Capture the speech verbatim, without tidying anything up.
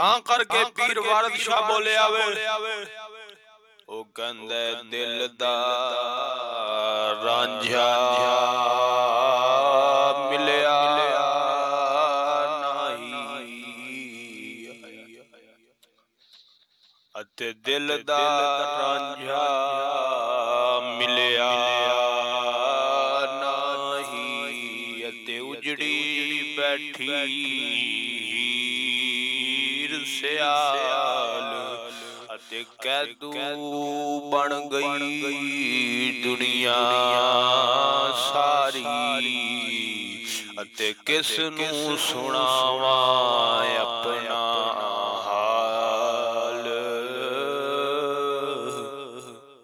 ਤਾਂ ਕਰਕੇ ਪੀਰ ਵਾਰਿਦ ਸ਼ਾਹ ਬੋਲਿਆ ਵੇ, ਉਹ ਕਹਿੰਦਾ ਦਿਲ ਦਾ ਰਾਂਝਾ ਮਿਲਿਆ ਨਹੀਂ, ਅਤੇ ਦਿਲ ਦਾ ਰਾਂਝਾ ਮਿਲਿਆ ਨਹੀਂ, ਅਤੇ ਉਜੜੀ ਬੈਠੀ ਸਿਆਲ, ਅਤੇ ਕੈਦੂ ਬਣ ਗਈ ਦੁਨੀਆ ਸਾਰੀ, ਅਤੇ ਕਿਸ ਨੂੰ ਸੁਣਾਵਾਂ ਆਪਣਾ